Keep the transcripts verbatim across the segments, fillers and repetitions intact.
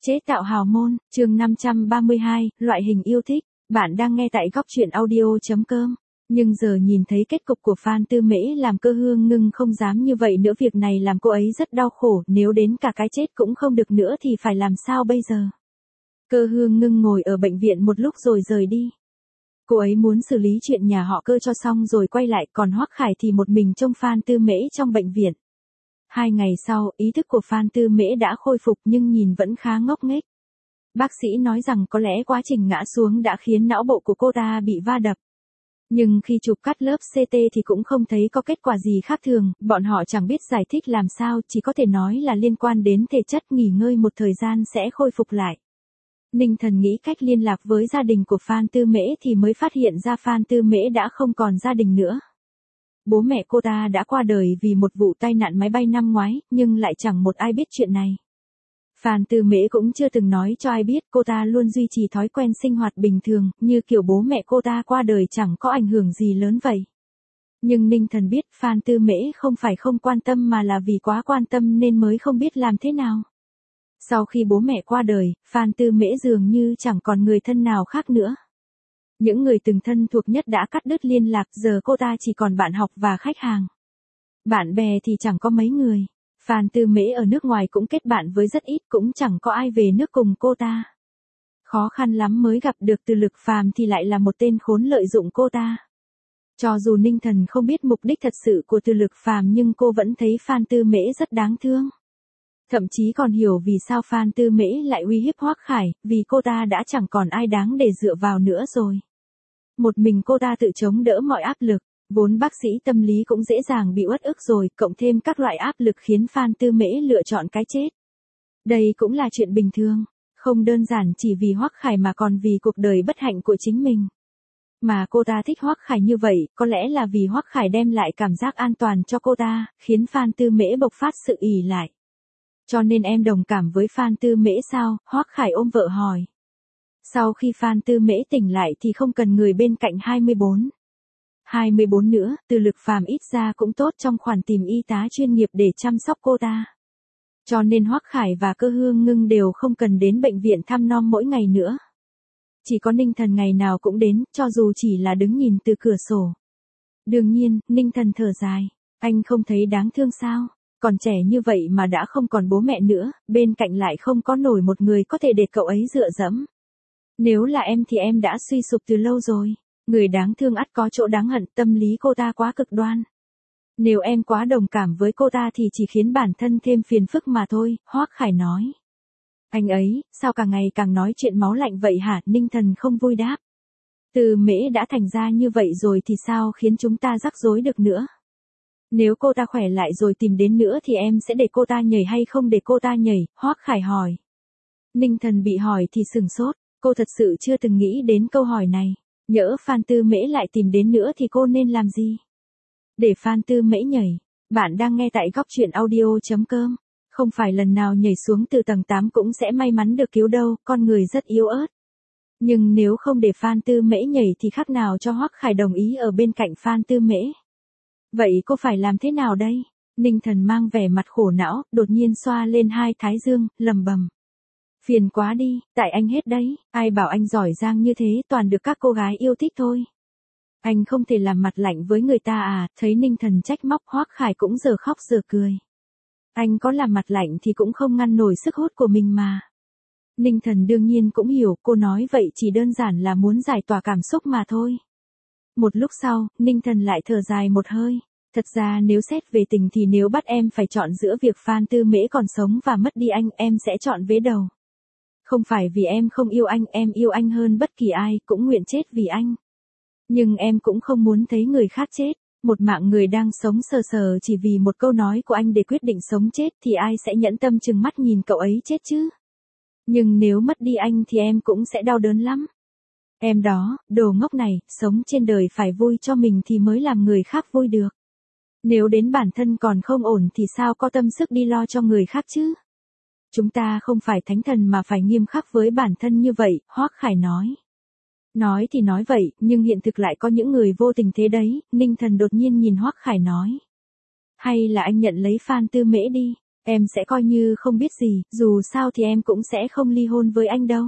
Chế tạo hào môn, chương năm trăm ba mươi hai, loại hình yêu thích. Bạn đang nghe tại góc truyện audio.com. Nhưng giờ nhìn thấy kết cục của Phan Tư Mễ làm Cơ Hương Ngưng không dám như vậy nữa, việc này làm cô ấy rất đau khổ, nếu đến cả cái chết cũng không được nữa thì phải làm sao bây giờ? Cơ Hương Ngưng ngồi ở bệnh viện một lúc rồi rời đi. Cô ấy muốn xử lý chuyện nhà họ Cơ cho xong rồi quay lại, còn Hoắc Khải thì một mình trông Phan Tư Mễ trong bệnh viện. Hai ngày sau, ý thức của Phan Tư Mễ đã khôi phục nhưng nhìn vẫn khá ngốc nghếch. Bác sĩ nói rằng có lẽ quá trình ngã xuống đã khiến não bộ của cô ta bị va đập. Nhưng khi chụp cắt lớp xê tê thì cũng không thấy có kết quả gì khác thường, bọn họ chẳng biết giải thích làm sao, chỉ có thể nói là liên quan đến thể chất, nghỉ ngơi một thời gian sẽ khôi phục lại. Ninh Thần nghĩ cách liên lạc với gia đình của Phan Tư Mễ thì mới phát hiện ra Phan Tư Mễ đã không còn gia đình nữa. Bố mẹ cô ta đã qua đời vì một vụ tai nạn máy bay năm ngoái, nhưng lại chẳng một ai biết chuyện này. Phan Tư Mễ cũng chưa từng nói cho ai biết, cô ta luôn duy trì thói quen sinh hoạt bình thường, như kiểu bố mẹ cô ta qua đời chẳng có ảnh hưởng gì lớn vậy. Nhưng Ninh Thần biết Phan Tư Mễ không phải không quan tâm mà là vì quá quan tâm nên mới không biết làm thế nào. Sau khi bố mẹ qua đời, Phan Tư Mễ dường như chẳng còn người thân nào khác nữa. Những người từng thân thuộc nhất đã cắt đứt liên lạc, giờ cô ta chỉ còn bạn học và khách hàng. Bạn bè thì chẳng có mấy người. Phan Tư Mễ ở nước ngoài cũng kết bạn với rất ít, cũng chẳng có ai về nước cùng cô ta. Khó khăn lắm mới gặp được Từ Lực Phàm thì lại là một tên khốn lợi dụng cô ta. Cho dù Ninh Thần không biết mục đích thật sự của Từ Lực Phàm nhưng cô vẫn thấy Phan Tư Mễ rất đáng thương. Thậm chí còn hiểu vì sao Phan Tư Mễ lại uy hiếp Hoắc Khải, vì cô ta đã chẳng còn ai đáng để dựa vào nữa rồi. Một mình cô ta tự chống đỡ mọi áp lực, vốn bác sĩ tâm lý cũng dễ dàng bị uất ức rồi, cộng thêm các loại áp lực khiến Phan Tư Mễ lựa chọn cái chết. Đây cũng là chuyện bình thường, không đơn giản chỉ vì Hoắc Khải mà còn vì cuộc đời bất hạnh của chính mình. Mà cô ta thích Hoắc Khải như vậy, có lẽ là vì Hoắc Khải đem lại cảm giác an toàn cho cô ta, khiến Phan Tư Mễ bộc phát sự ỷ lại. Cho nên em đồng cảm với Phan Tư Mễ sao? Hoắc Khải ôm vợ hỏi. Sau khi Phan Tư Mễ tỉnh lại thì không cần người bên cạnh hai mươi bốn. hai mươi bốn nữa, Từ Lực Phàm ít ra cũng tốt trong khoản tìm y tá chuyên nghiệp để chăm sóc cô ta. Cho nên Hoắc Khải và Cơ Hương Ngưng đều không cần đến bệnh viện thăm nom mỗi ngày nữa. Chỉ có Ninh Thần ngày nào cũng đến, cho dù chỉ là đứng nhìn từ cửa sổ. Đương nhiên, Ninh Thần thở dài. Anh không thấy đáng thương sao? Còn trẻ như vậy mà đã không còn bố mẹ nữa, bên cạnh lại không có nổi một người có thể để cậu ấy dựa dẫm. Nếu là em thì em đã suy sụp từ lâu rồi. Người đáng thương ắt có chỗ đáng hận, tâm lý cô ta quá cực đoan. Nếu em quá đồng cảm với cô ta thì chỉ khiến bản thân thêm phiền phức mà thôi, Hoắc Khải nói. Anh ấy, sao càng ngày càng nói chuyện máu lạnh vậy hả? Ninh Thần không vui đáp. Từ Mễ đã thành ra như vậy rồi thì sao khiến chúng ta rắc rối được nữa? Nếu cô ta khỏe lại rồi tìm đến nữa thì em sẽ để cô ta nhảy hay không để cô ta nhảy? Hoắc Khải hỏi. Ninh Thần bị hỏi thì sừng sốt, cô thật sự chưa từng nghĩ đến câu hỏi này. Nhỡ Phan Tư Mễ lại tìm đến nữa thì cô nên làm gì? Để Phan Tư Mễ nhảy. Bạn đang nghe tại góc truyện audio.com. Không phải lần nào nhảy xuống từ tầng tám cũng sẽ may mắn được cứu đâu, con người rất yếu ớt. Nhưng nếu không để Phan Tư Mễ nhảy thì khác nào cho Hoắc Khải đồng ý ở bên cạnh Phan Tư Mễ. Vậy cô phải làm thế nào đây? Ninh Thần mang vẻ mặt khổ não, đột nhiên xoa lên hai thái dương, lầm bầm. Phiền quá đi, tại anh hết đấy, ai bảo anh giỏi giang như thế toàn được các cô gái yêu thích thôi. Anh không thể làm mặt lạnh với người ta à? Thấy Ninh Thần trách móc, Hoắc Khải cũng giờ khóc giờ cười. Anh có làm mặt lạnh thì cũng không ngăn nổi sức hút của mình mà. Ninh Thần đương nhiên cũng hiểu, cô nói vậy chỉ đơn giản là muốn giải tỏa cảm xúc mà thôi. Một lúc sau, Ninh Thần lại thở dài một hơi. Thật ra nếu xét về tình thì nếu bắt em phải chọn giữa việc Phan Tư Mễ còn sống và mất đi anh, em sẽ chọn vế đầu. Không phải vì em không yêu anh, em yêu anh hơn bất kỳ ai, cũng nguyện chết vì anh. Nhưng em cũng không muốn thấy người khác chết. Một mạng người đang sống sờ sờ chỉ vì một câu nói của anh để quyết định sống chết thì ai sẽ nhẫn tâm chừng mắt nhìn cậu ấy chết chứ? Nhưng nếu mất đi anh thì em cũng sẽ đau đớn lắm. Em đó, đồ ngốc này, sống trên đời phải vui cho mình thì mới làm người khác vui được. Nếu đến bản thân còn không ổn thì sao có tâm sức đi lo cho người khác chứ? Chúng ta không phải thánh thần mà phải nghiêm khắc với bản thân như vậy, Hoắc Khải nói. Nói thì nói vậy, nhưng hiện thực lại có những người vô tình thế đấy, Ninh Thần đột nhiên nhìn Hoắc Khải nói. Hay là anh nhận lấy Phan Tư Mễ đi, Em sẽ coi như không biết gì, dù sao thì em cũng sẽ không ly hôn với anh đâu.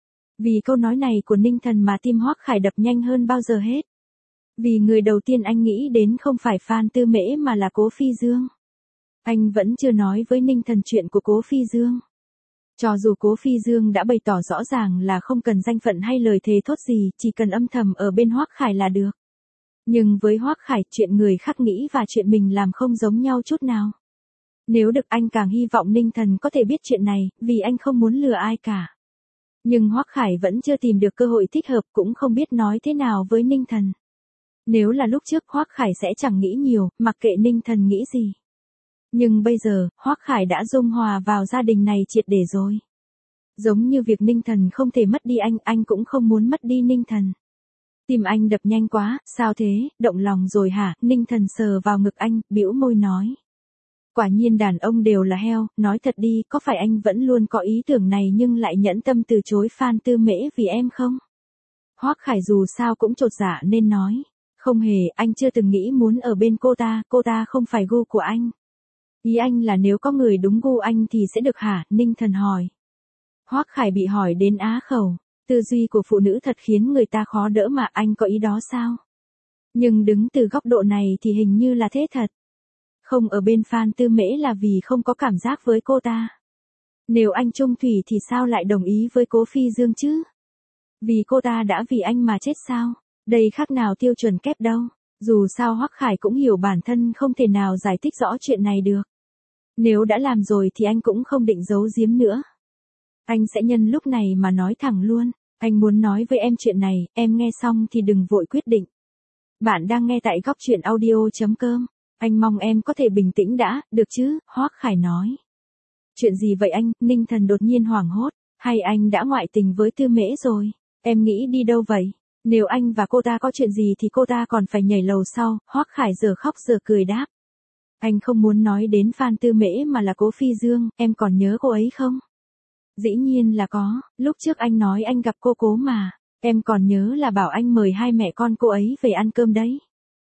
Vì câu nói này của Ninh Thần mà tim Hoắc Khải đập nhanh hơn bao giờ hết. Vì người đầu tiên anh nghĩ đến không phải Phan Tư Mễ mà là Cố Phi Dương. Anh vẫn chưa nói với Ninh Thần chuyện của Cố Phi Dương. Cho dù Cố Phi Dương đã bày tỏ rõ ràng là không cần danh phận hay lời thề thốt gì, chỉ cần âm thầm ở bên Hoắc Khải là được. Nhưng với Hoắc Khải, chuyện người khác nghĩ và chuyện mình làm không giống nhau chút nào. Nếu được anh càng hy vọng Ninh Thần có thể biết chuyện này, vì anh không muốn lừa ai cả. Nhưng Hoắc Khải vẫn chưa tìm được cơ hội thích hợp, cũng không biết nói thế nào với Ninh Thần. Nếu là lúc trước Hoắc Khải sẽ chẳng nghĩ nhiều, mặc kệ Ninh Thần nghĩ gì. Nhưng bây giờ, Hoắc Khải đã dung hòa vào gia đình này triệt để rồi. Giống như việc Ninh Thần không thể mất đi anh, anh cũng không muốn mất đi Ninh Thần. Tim anh đập nhanh quá, sao thế, động lòng rồi hả? Ninh Thần sờ vào ngực anh, bĩu môi nói. Quả nhiên đàn ông đều là heo, nói thật đi, có phải anh vẫn luôn có ý tưởng này nhưng lại nhẫn tâm từ chối Phan Tư Mễ vì em không? Hoắc Khải dù sao cũng chột dạ nên nói. Không hề, anh chưa từng nghĩ muốn ở bên cô ta, cô ta không phải gu của anh. Ý anh là nếu có người đúng gu anh thì sẽ được hả? Ninh Thần hỏi. Hoắc Khải bị hỏi đến á khẩu. Tư duy của phụ nữ thật khiến người ta khó đỡ mà, anh có ý đó sao? Nhưng đứng từ góc độ này thì hình như là thế thật. Không ở bên Phan Tư Mễ là vì không có cảm giác với cô ta. Nếu anh chung thủy thì sao lại đồng ý với Cố Phi Dương chứ? Vì cô ta đã vì anh mà chết sao? Đây khác nào tiêu chuẩn kép đâu. Dù sao Hoắc Khải cũng hiểu bản thân không thể nào giải thích rõ chuyện này được. Nếu đã làm rồi thì anh cũng không định giấu giếm nữa. Anh sẽ nhân lúc này mà nói thẳng luôn. Anh muốn nói với em chuyện này, em nghe xong thì đừng vội quyết định. Bạn đang nghe tại góc truyện audio chấm com. Anh mong em có thể bình tĩnh đã, được chứ? Hoắc Khải nói. Chuyện gì vậy anh? Ninh Thần đột nhiên hoảng hốt. Hay anh đã ngoại tình với Tư Mễ rồi? Em nghĩ đi đâu vậy? Nếu anh và cô ta có chuyện gì thì cô ta còn phải nhảy lầu sau. Hoắc Khải giờ khóc giờ cười đáp. Anh không muốn nói đến Phan Tư Mễ mà là Cố Phi Dương, em còn nhớ cô ấy không? Dĩ nhiên là có, lúc trước anh nói anh gặp cô Cố mà. Em còn nhớ là bảo anh mời hai mẹ con cô ấy về ăn cơm đấy.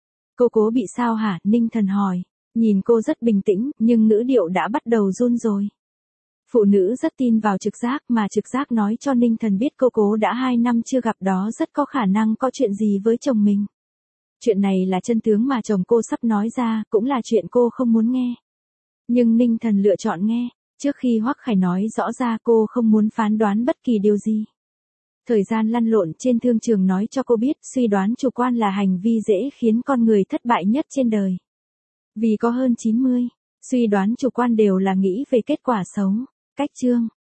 Cô Cố bị sao hả? Ninh Thần hỏi. Nhìn cô rất bình tĩnh, nhưng ngữ điệu đã bắt đầu run rồi. Phụ nữ rất tin vào trực giác, mà trực giác nói cho Ninh Thần biết cô Cố đã hai năm chưa gặp đó rất có khả năng có chuyện gì với chồng mình. Chuyện này là chân tướng mà chồng cô sắp nói ra, cũng là chuyện cô không muốn nghe. Nhưng Ninh Thần lựa chọn nghe. Trước khi Hoắc Khải nói rõ ra, cô không muốn phán đoán bất kỳ điều gì. Thời gian lăn lộn trên thương trường nói cho cô biết suy đoán chủ quan là hành vi dễ khiến con người thất bại nhất trên đời. Vì có hơn chín mươi, suy đoán chủ quan đều là nghĩ về kết quả xấu. Cách chương